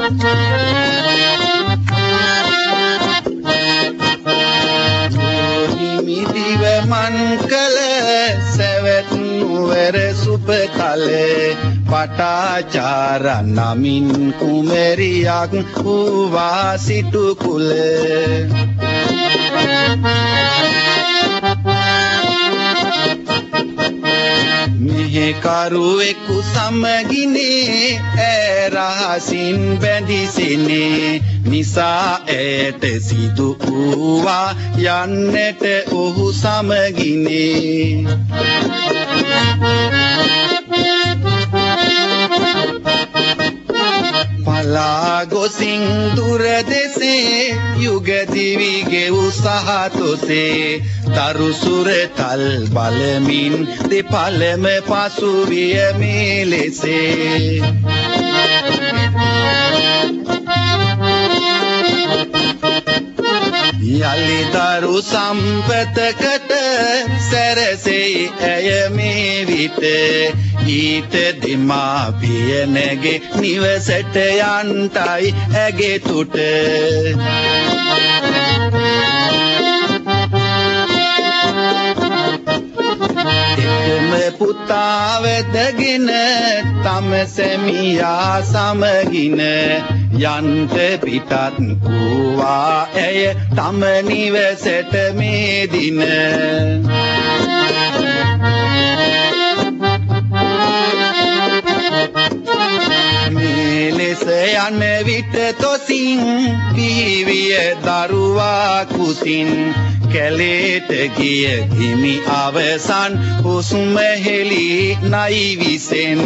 හිමිදිව මන්කල සැවැත් නුවර සුප කල පටාචාර නමින් කුමරියක් වූවා සිටු කුල මෙහෙ කරුවෙකු සමගිනේ රහසින් බැඳිසිනේ නිසා ඇයට සිදු වූවා යන්නට ඔහු සමගිනේ පලා ගොසින් දුර දෙසේ යුග දිවි ගෙව් සහතොසේ තරුසුර තල් බලමින් දෙපළම පසු විය මේ ලෙසේ යලි දරු සම්පතකට සැරසෙයි ඇය මේ විට ඊට දෙමාපිය නැගේ නිවසට යන්ටයි ඇගේ තුට එකම පුතා වැදගෙන තම සැමියා සමගින යන්ත පිටත් වූවා ඇය තම නිවසට මේ දින මේ ලෙස යන විට තොසින් පිහිවිය දරුවා කුසින් කැලේට ගිය හිමි අවසන් හුස්ම හෙළි නයි විසෙන්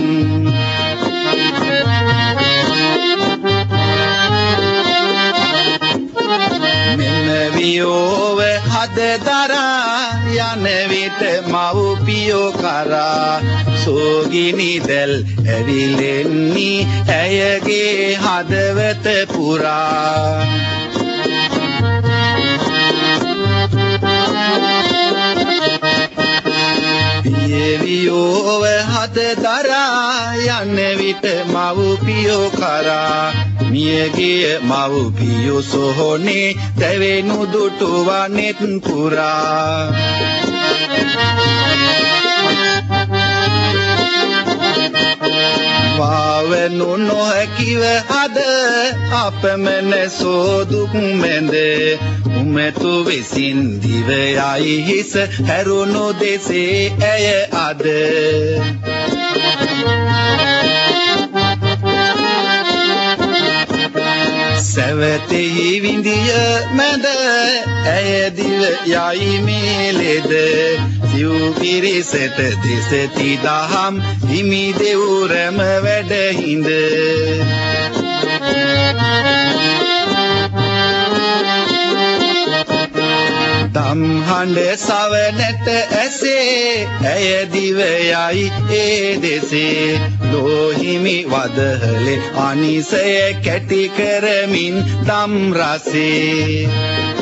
මෙන්න වියෝව හද දරා යන විට මව්පියෝ කරා සෝගිනි දැල් ඇවිලෙන්නි ඇයගේ හදවත පුරා පියවියෝව හද දරා යන විට මව්පියෝ කරා මියගිය මව්පියෝ සොහොනේ දැවෙනු දුටුවා නෙත් පුරා පාවනු නොහැකිව අද අපමණ සෝදුක් මැද උමතු විසින් දිව යයි හිස හැරුණු දෙසේ ඇය අද සැවතෙහි විඳිය මැද ඇය දිව යයි මේලෙද සිව් පිරිසට දෙසති දහම් හිමි දෙවුරම වැඩහිඳ දම් හඬ සවනට ඇසේ ඇය දිව යයි ඒ දෙසේ ලෝහිමි වදහලේ අනිසය කැටි කරමින් දම් රසේ